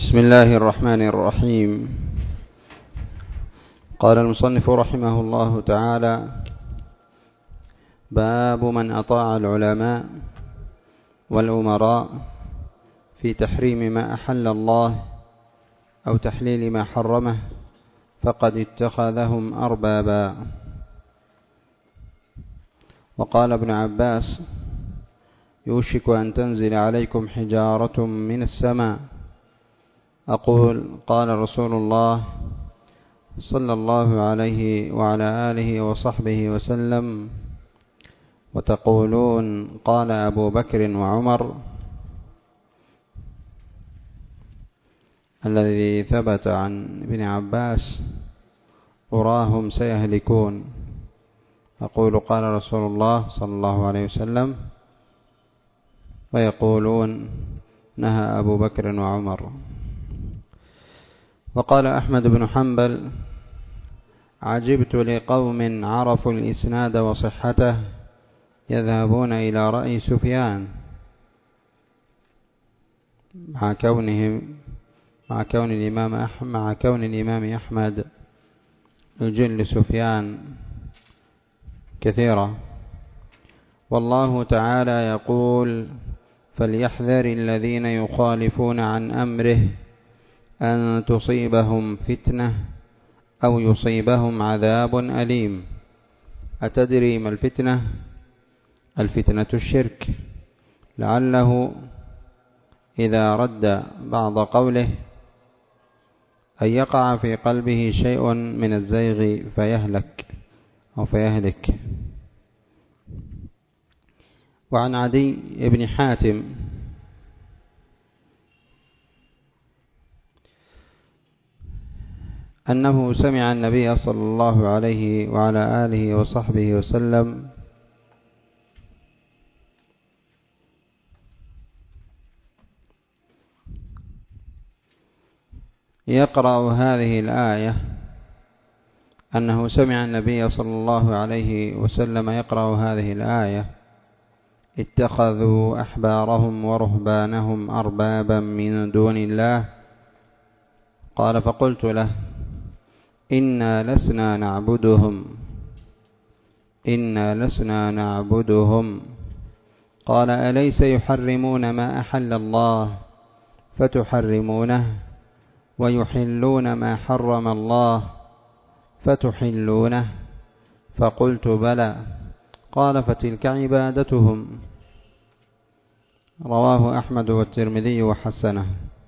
بسم الله الرحمن الرحيم. قال المصنف رحمه الله تعالى: باب من أطاع العلماء والأمراء في تحريم ما أحل الله أو تحليل ما حرمه فقد اتخذهم أربابا. وقال ابن عباس: يوشك أن تنزل عليكم حجارة من السماء. أقول: قال رسول الله صلى الله عليه وعلى آله وصحبه وسلم، وتقولون: قال أبو بكر وعمر، الذي ثبت عن ابن عباس: أراهم سيهلكون. أقول: قال رسول الله صلى الله عليه وسلم، ويقولون: نهى أبو بكر وعمر. وقال أحمد بن حنبل: عجبت لقوم عرفوا الإسناد وصحته يذهبون إلى رأي سفيان، مع كون الإمام أحمد يجل سفيان كثيرا. والله تعالى يقول: فليحذر الذين يخالفون عن أمره أن تصيبهم فتنة أو يصيبهم عذاب أليم. أتدري ما الفتنة؟ الفتنة الشرك، لعله إذا رد بعض قوله أن يقع في قلبه شيء من الزيغ فيهلك. وعن عدي بن حاتم أنه سمع النبي صلى الله عليه وعلى آله وصحبه وسلم يقرأ هذه الآية، أنه سمع النبي صلى الله عليه وسلم يقرأ هذه الآية: اتخذوا أحبارهم ورهبانهم أربابا من دون الله. قال: فقلت له: إنا لسنا نعبدهم. قال: أليس يحرمون ما أحل الله فتحرمونه، ويحلون ما حرم الله فتحلونه؟ فقلت: بلى. قال: فتلك عبادتهم. رواه أحمد والترمذي وحسنه.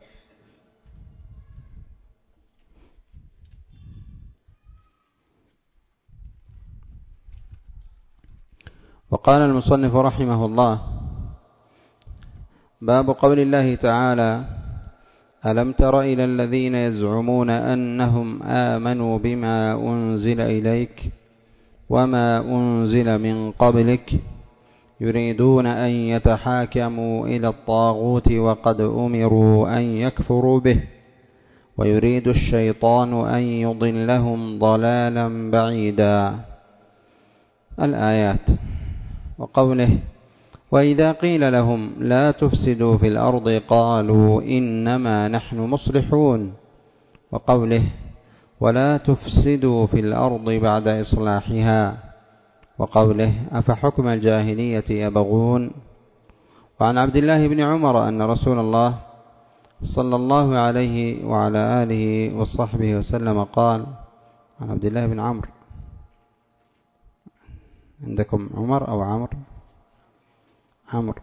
وقال المصنف رحمه الله: باب قول الله تعالى: ألم تر إلى الذين يزعمون أنهم آمنوا بما أنزل إليك وما أنزل من قبلك يريدون أن يتحاكموا إلى الطاغوت وقد أمروا أن يكفروا به ويريد الشيطان أن يضلهم ضلالا بعيدا. الآيات. وقوله: وإذا قيل لهم لا تفسدوا في الأرض قالوا إنما نحن مصلحون. وقوله: ولا تفسدوا في الأرض بعد إصلاحها. وقوله: أفحكم الجاهلية يبغون. وعن عبد الله بن عمر أن رسول الله صلى الله عليه وعلى آله وصحبه وسلم قال: عن عبد الله بن عمرو. عندكم عمر أو عمرو؟ عمرو،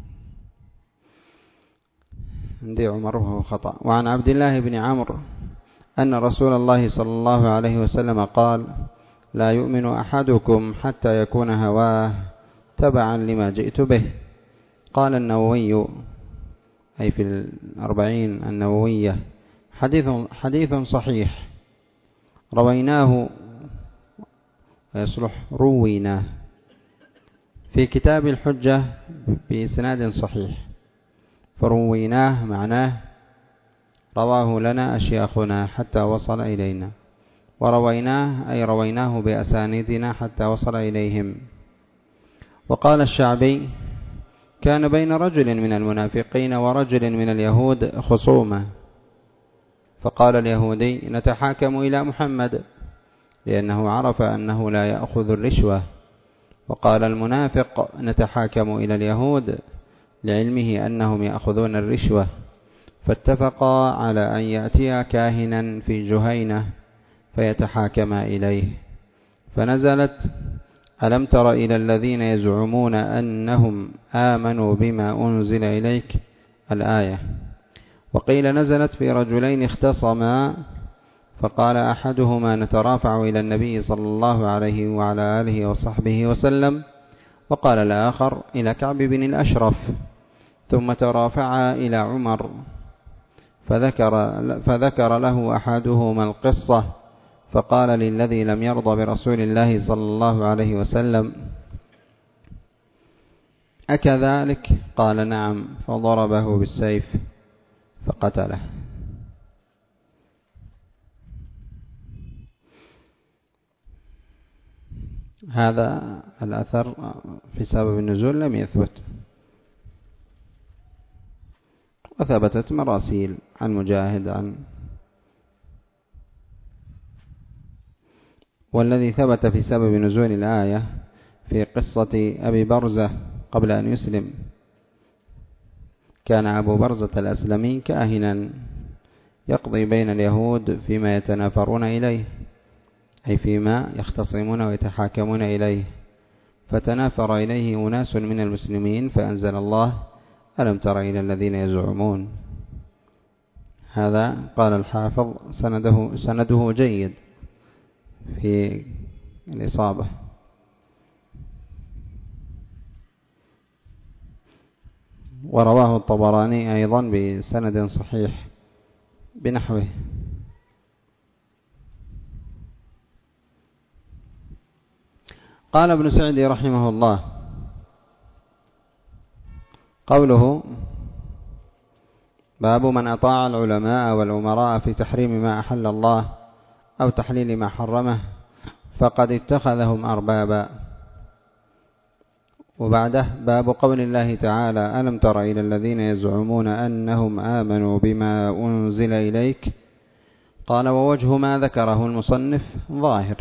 عندي عمر وهو خطأ. وعن عبد الله بن عمرو أن رسول الله صلى الله عليه وسلم قال: لا يؤمن أحدكم حتى يكون هواه تبعا لما جئت به. قال النووي، أي في 40 النووية: حديث صحيح، رويناه رويناه في كتاب الحجة بإسناد صحيح. فرويناه معناه رواه لنا أشياخنا حتى وصل إلينا، ورويناه أي رويناه بأسانيدنا حتى وصل إليهم. وقال الشعبي: كان بين رجل من المنافقين ورجل من اليهود خصومة، فقال اليهودي نتحاكم إلى محمد لأنه عرف أنه لا يأخذ الرشوة، وقال المنافق نتحاكم إلى اليهود لعلمه أنهم يأخذون الرشوة، فاتفقا على أن يأتيا كاهنا في جهينة فيتحاكما إليه، فنزلت ألم تر إلى الذين يزعمون أنهم آمنوا بما أنزل إليك الآية. وقيل نزلت في رجلين اختصما فقال أحدهما نترافع إلى النبي صلى الله عليه وعلى آله وصحبه وسلم، وقال الآخر إلى كعب بن الأشرف، ثم ترافعا إلى عمر فذكر له أحدهما القصة، فقال للذي لم يرضى برسول الله صلى الله عليه وسلم أكذلك؟ قال نعم، فضربه بالسيف فقتله. هذا الأثر في سبب النزول لم يثبت، وثبتت مراسيل عن مجاهد والذي ثبت في سبب نزول الآية في قصة أبي برزة قبل أن يسلم. كان أبو برزة الأسلمي كاهنا يقضي بين اليهود فيما يتنافرون إليه، أي فيما يختصمون ويتحاكمون إليه، فتنافر إليه أناس من المسلمين فأنزل الله ألم تر إلى الذين يزعمون. هذا قال الحافظ سنده جيد في الإصابة. ورواه الطبراني أيضا بسند صحيح بنحوه. قال ابن سعدي رحمه الله قوله باب من أطاع العلماء والأمراء في تحريم ما أحل الله أو تحليل ما حرمه فقد اتخذهم أربابا. وبعده باب قول الله تعالى ألم تر إلى الذين يزعمون أنهم آمنوا بما أنزل إليك. قال ووجه ما ذكره المصنف ظاهر،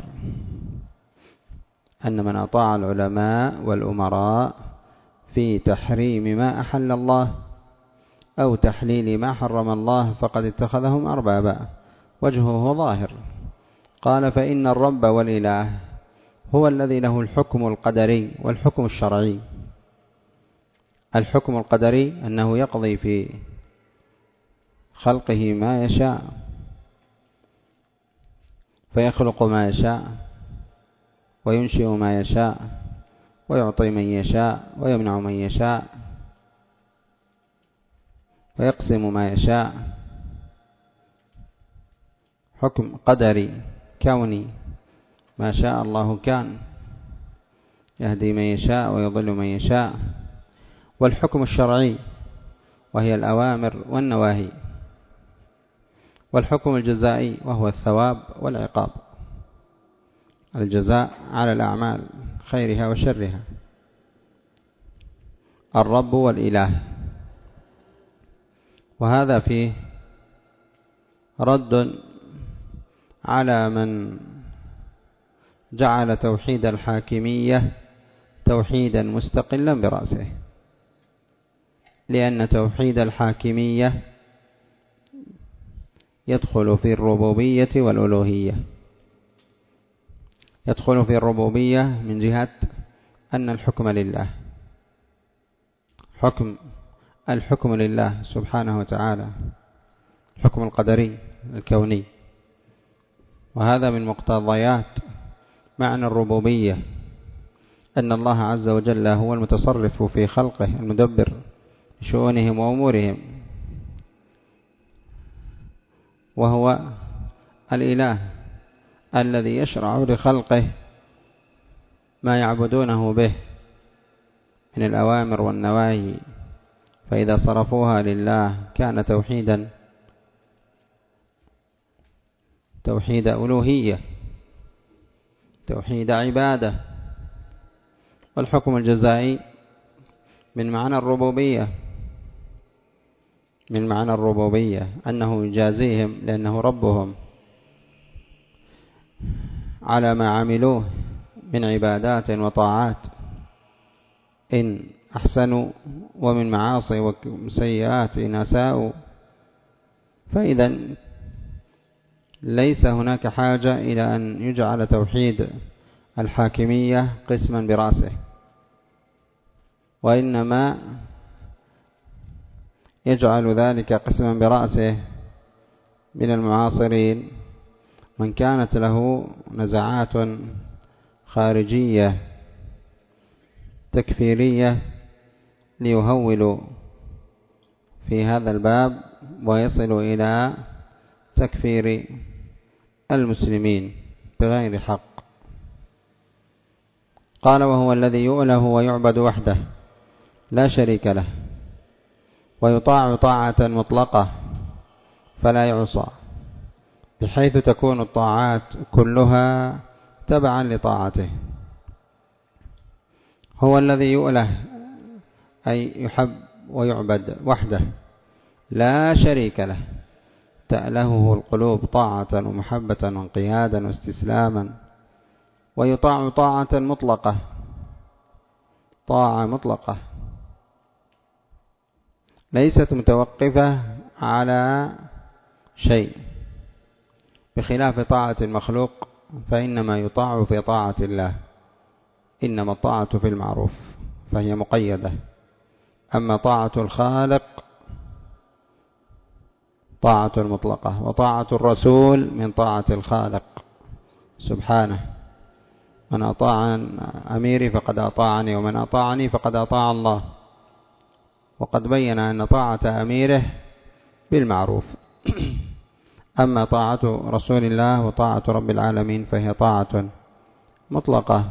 أن من أطاع العلماء والأمراء في تحريم ما أحل الله أو تحليل ما حرم الله فقد اتخذهم أربابا، وجهه ظاهر. قال فإن الرب والإله هو الذي له الحكم القدري والحكم الشرعي. الحكم القدري أنه يقضي في خلقه ما يشاء، فيخلق ما يشاء وينشئ ما يشاء ويعطي من يشاء ويمنع من يشاء ويقسم ما يشاء. حكم قدري كوني، ما شاء الله كان، يهدي من يشاء ويضل من يشاء. والحكم الشرعي وهي الأوامر والنواهي. والحكم الجزائي وهو الثواب والعقاب، الجزاء على الأعمال خيرها وشرها. الرب والإله، وهذا فيه رد على من جعل توحيد الحاكمية توحيدا مستقلا برأسه، لأن توحيد الحاكمية يدخل في الربوبية والألوهية. يدخل في الربوبية من جهة أن الحكم لله، الحكم لله سبحانه وتعالى، الحكم القدري الكوني، وهذا من مقتضيات معنى الربوبية، أن الله عز وجل هو المتصرف في خلقه المدبر شؤونهم وأمورهم، وهو الإله الذي يشرع لخلقه ما يعبدونه به من الأوامر والنواهي، فإذا صرفوها لله كان توحيد ألوهية، توحيد عبادة. والحكم الجزائي من معنى الربوبية، من معنى الربوبية، أنه يجازيهم لأنه ربهم على ما عملوه من عبادات وطاعات إن أحسنوا، ومن معاصي وسيئات إن أساءوا. فإذا ليس هناك حاجة إلى أن يجعل توحيد الحاكمية قسما برأسه، وإنما يجعل ذلك قسما برأسه من المعاصرين من كانت له نزعات خارجية تكفيرية ليهولوا في هذا الباب ويصلوا إلى تكفير المسلمين بغير حق. قال: وهو الذي يؤله ويعبد وحده لا شريك له، ويطاع طاعة مطلقة فلا يعصى، بحيث تكون الطاعات كلها تبعا لطاعته. هو الذي يؤله أي يحب ويعبد وحده لا شريك له، تألهه القلوب طاعة ومحبة وانقيادا واستسلاما، ويطاع طاعة مطلقة، طاعة مطلقة ليست متوقفة على شيء، بخلاف طاعة المخلوق فإنما يطاع في طاعة الله، إنما الطاعة في المعروف فهي مقيدة. أما طاعة الخالق طاعة مطلقة، وطاعة الرسول من طاعة الخالق سبحانه: من أطاع أميري فقد أطاعني، ومن أطاعني فقد أطاع الله. وقد بين أن طاعة أميره بالمعروف. أما طاعة رسول الله وطاعة رب العالمين فهي طاعة مطلقة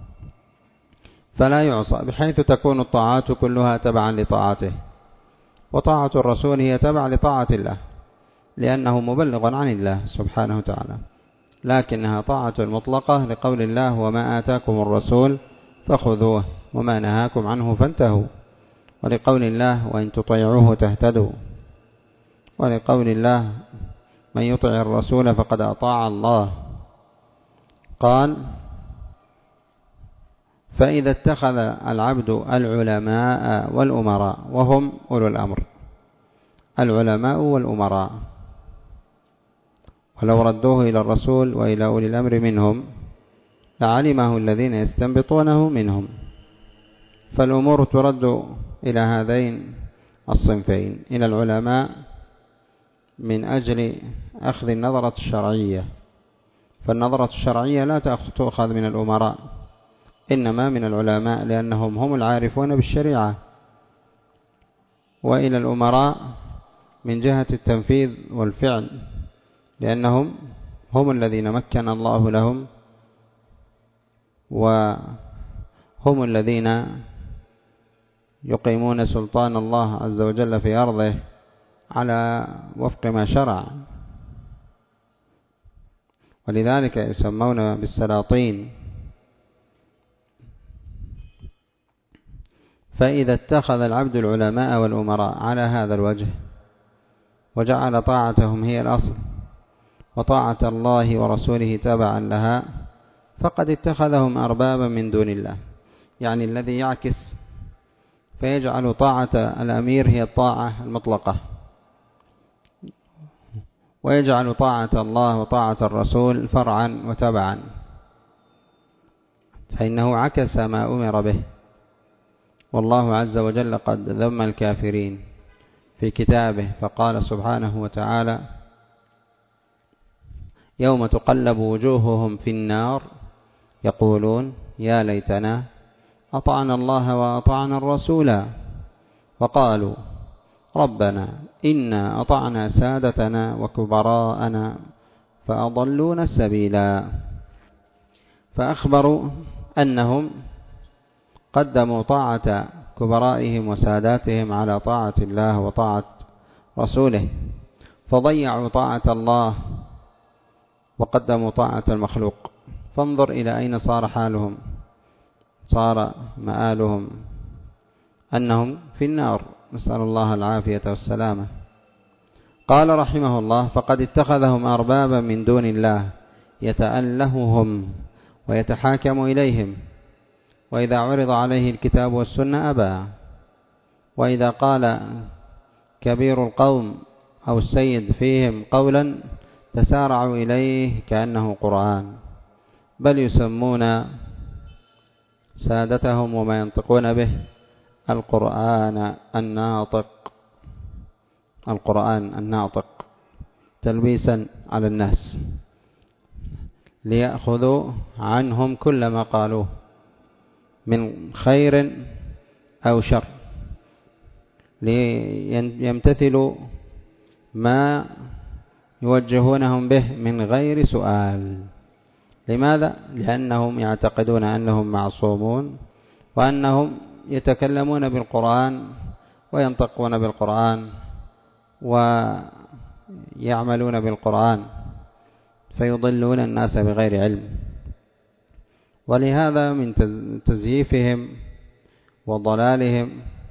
فلا يعصى، بحيث تكون الطاعات كلها تبعا لطاعته. وطاعة الرسول هي تبع لطاعة الله، لأنه مبلغ عن الله سبحانه وتعالى، لكنها طاعة مطلقة لقول الله: وما آتاكم الرسول فخذوه وما نهاكم عنه فانتهوا، ولقول الله: وإن تطيعوه تهتدوا، ولقول الله: من يطع الرسول فقد أطاع الله. قال: فإذا اتخذ العبد العلماء والأمراء، وهم أولو الأمر، العلماء والأمراء، ولو ردوه إلى الرسول وإلى أولي الأمر منهم لعلمه الذين يستنبطونه منهم. فالأمور ترد إلى هذين الصنفين: إلى العلماء من أجل أخذ النظرة الشرعية، فالنظرة الشرعية لا تؤخذ من الأمراء، إنما من العلماء، لأنهم هم العارفون بالشريعة. وإلى الأمراء من جهة التنفيذ والفعل، لأنهم هم الذين مكن الله لهم، وهم الذين يقيمون سلطان الله عز وجل في أرضه على وفق ما شرع، ولذلك يسمون بالسلاطين. فإذا اتخذ العبد العلماء والأمراء على هذا الوجه وجعل طاعتهم هي الأصل، وطاعة الله ورسوله تبعا لها، فقد اتخذهم أربابا من دون الله. يعني الذي يعكس فيجعل طاعة الأمير هي الطاعة المطلقة، ويجعل طاعة الله وطاعة الرسول فرعا وتبعا، فإنه عكس ما أمر به. والله عز وجل قد ذم الكافرين في كتابه، فقال سبحانه وتعالى: يوم تقلب وجوههم في النار يقولون يا ليتنا أطعنا الله وأطعنا الرسول، وقالوا ربنا إنا أطعنا سادتنا وكبراءنا فأضلونا السبيلا. فأخبروا أنهم قدموا طاعة كبرائهم وساداتهم على طاعة الله وطاعة رسوله، فضيعوا طاعة الله وقدموا طاعة المخلوق. فانظر إلى أين صار حالهم، صار مآلهم أنهم في النار، نسأل الله العافية والسلامة. قال رحمه الله: فقد اتخذهم أربابا من دون الله يتألههم ويتحاكم إليهم، وإذا عرض عليه الكتاب والسنة أبى، وإذا قال كبير القوم أو السيد فيهم قولا تسارعوا إليه كأنه قرآن، بل يسمون سادتهم وما ينطقون به القرآن الناطق تلبيسا على الناس، ليأخذوا عنهم كل ما قالوه من خير أو شر، ليمتثلوا ما يوجهونهم به من غير سؤال. لماذا؟ لأنهم يعتقدون أنهم معصومون، وأنهم يتكلمون بالقرآن وينطقون بالقرآن ويعملون بالقرآن، فيضلون الناس بغير علم. ولهذا من تزييفهم وضلالهم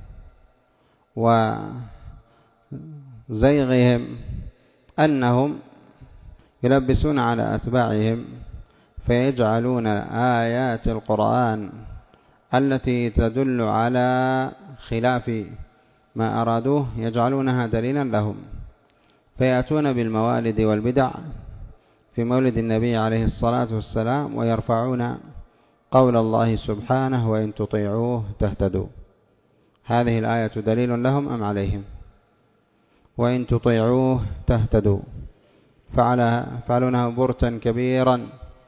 وزيغهم أنهم يلبسون على أتباعهم، فيجعلون آيات القرآن التي تدل على خلاف ما أرادوه يجعلونها دليلا لهم، فيأتون بالموالد والبدع في مولد النبي عليه الصلاة والسلام، ويرفعون قول الله سبحانه: وإن تطيعوه تهتدوا. هذه الآية دليل لهم أم عليهم؟ وإن تطيعوه تهتدوا، فعلونها برتا كبيرا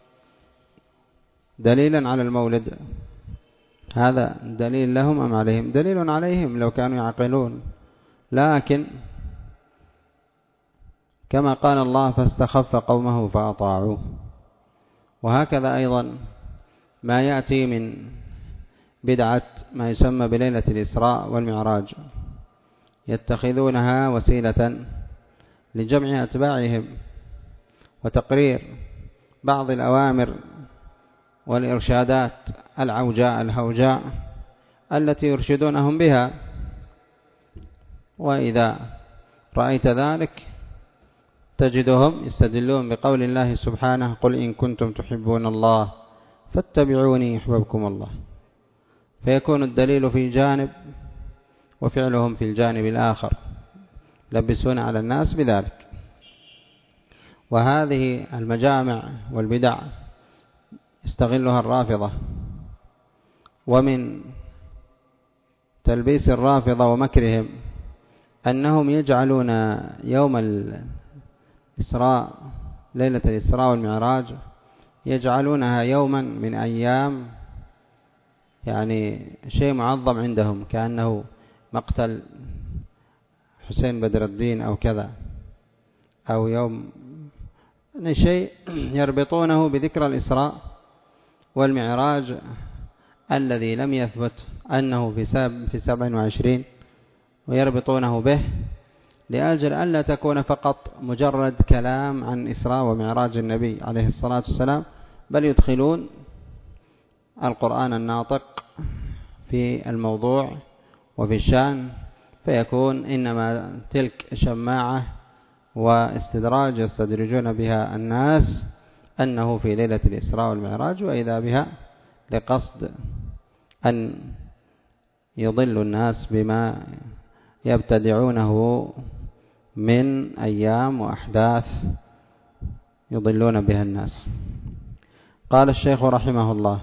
دليلا على المولد. هذا دليل لهم أم عليهم؟ دليل عليهم لو كانوا يعقلون، لكن كما قال الله: فاستخف قومه فأطاعوه. وهكذا أيضا ما يأتي من بدعة ما يسمى بليلة الإسراء والمعراج، يتخذونها وسيلة لجمع أتباعهم وتقرير بعض الأوامر والإرشادات الهوجاء التي يرشدونهم بها. وإذا رأيت ذلك تجدهم يستدلون بقول الله سبحانه: قل إن كنتم تحبون الله فاتبعوني يحببكم الله. فيكون الدليل في جانب وفعلهم في الجانب الآخر، يلبسون على الناس بذلك. وهذه المجامع والبدع يستغلها الرافضة، ومن تلبيس الرافضة ومكرهم أنهم يجعلون يوم الإسراء، ليلة الإسراء والمعراج، يجعلونها يوما من أيام، يعني شيء معظم عندهم، كأنه مقتل حسين بدر الدين أو كذا، أو يوم شيء يربطونه بذكرى الإسراء والمعراج الذي لم يثبت أنه في 27، ويربطونه به لأجل أن لا تكون فقط مجرد كلام عن إسراء ومعراج النبي عليه الصلاة والسلام، بل يدخلون القرآن الناطق في الموضوع وفي الشأن، فيكون إنما تلك شماعة واستدراج يستدرجون بها الناس أنه في ليلة الإسراء والمعراج، وإذا بها لقصد أن يضل الناس بما يبتدعونه من أيام وأحداث يضلون بها الناس. قال الشيخ رحمه الله: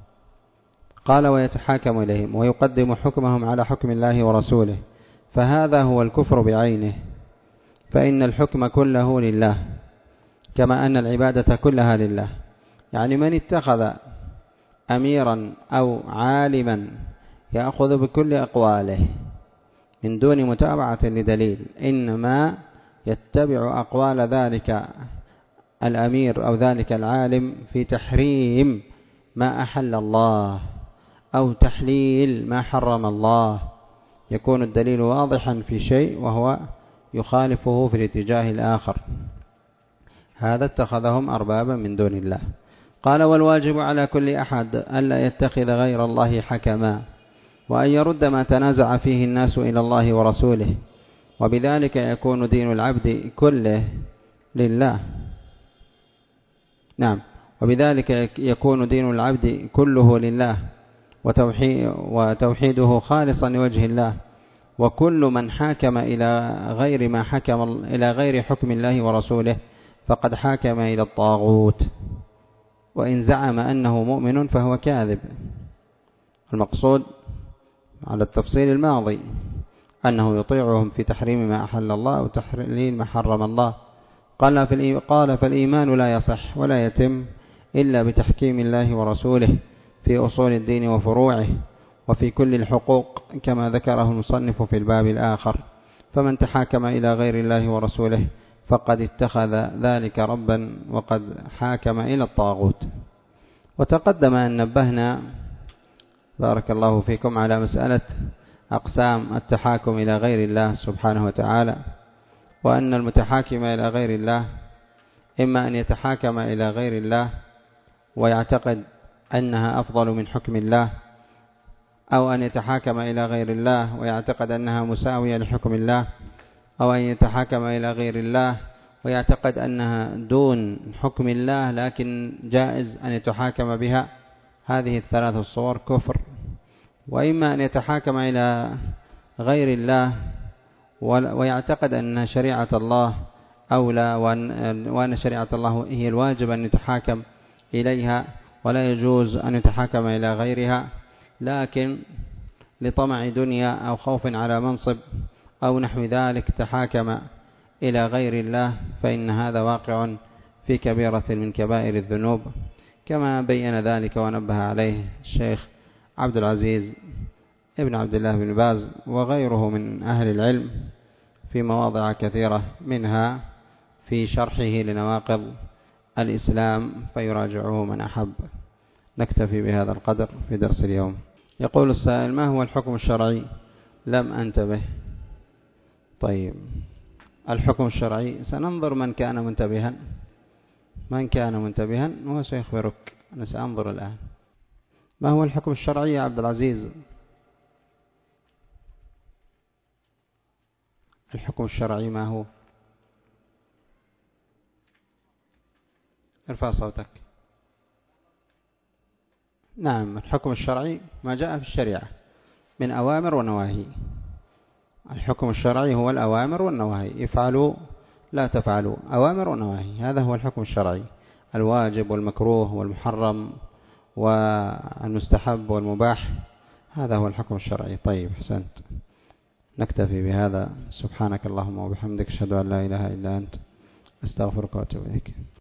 قال: ويتحاكم إليهم ويقدم حكمهم على حكم الله ورسوله، فهذا هو الكفر بعينه، فإن الحكم كله لله، كما أن العبادة كلها لله. يعني من اتخذ أميرا أو عالما يأخذ بكل أقواله من دون متابعة لدليل، إنما يتبع أقوال ذلك الأمير أو ذلك العالم في تحريم ما أحل الله أو تحليل ما حرم الله، يكون الدليل واضحا في شيء وهو يخالفه في الاتجاه الآخر. هذا اتخذهم أربابا من دون الله. قال: والواجب على كل أحد ألا يتخذ غير الله حكما، وأن يرد ما تنازع فيه الناس إلى الله ورسوله، وبذلك يكون دين العبد كله لله. نعم، وبذلك يكون دين العبد كله لله وتوحيده خالصا لوجه الله. وكل من حاكم إلى غير حكم الله ورسوله فقد حاكم إلى الطاغوت، وإن زعم أنه مؤمن فهو كاذب. المقصود على التفصيل الماضي أنه يطيعهم في تحريم ما أحل الله وتحليل ما حرم الله. قال فالإيمان لا يصح ولا يتم إلا بتحكيم الله ورسوله في أصول الدين وفروعه وفي كل الحقوق، كما ذكره المصنف في الباب الآخر. فمن تحاكم إلى غير الله ورسوله فقد اتخذ ذلك ربا وقد حاكم إلى الطاغوت. وتقدم أن نبهنا بارك الله فيكم على مسألة أقسام التحاكم إلى غير الله سبحانه وتعالى، وأن المتحاكم إلى غير الله إما أن يتحاكم إلى غير الله ويعتقد أنها أفضل من حكم الله، أو أن يتحاكم إلى غير الله ويعتقد أنها مساوية لحكم الله، أو أن يتحاكم إلى غير الله ويعتقد أنها دون حكم الله لكن جائز أن يتحاكم بها. هذه الثلاث الصور كفر. وإما أن يتحاكم إلى غير الله ويعتقد أن شريعة الله أولى وأن شريعة الله هي الواجب أن يتحاكم إليها ولا يجوز أن يتحاكم إلى غيرها، لكن لطمع دنيا أو خوف على منصب أو نحو ذلك تحاكم إلى غير الله، فإن هذا واقع في كبيرة من كبائر الذنوب، كما بين ذلك ونبه عليه الشيخ عبد العزيز ابن عبد الله بن باز وغيره من أهل العلم في مواضع كثيرة، منها في شرحه لنواقض الإسلام، فيراجعه من أحب. نكتفي بهذا القدر في درس اليوم. يقول السائل: ما هو الحكم الشرعي؟ لم أنتبه. طيب، الحكم الشرعي سننظر من كان منتبها هو سيخبرك. أنا سأنظر الآن. ما هو الحكم الشرعي يا عبد العزيز؟ الحكم الشرعي ما هو؟ ارفع صوتك. نعم، الحكم الشرعي ما جاء في الشريعة من أوامر ونواهي. الحكم الشرعي هو الأوامر والنواهي، افعلوا لا تفعلوا، أوامر ونواهي، هذا هو الحكم الشرعي، الواجب والمكروه والمحرم والمستحب والمباح، هذا هو الحكم الشرعي. طيب، حسنت. نكتفي بهذا. سبحانك اللهم وبحمدك، أشهد أن لا إله إلا أنت، أستغفرك وأتوب إليك.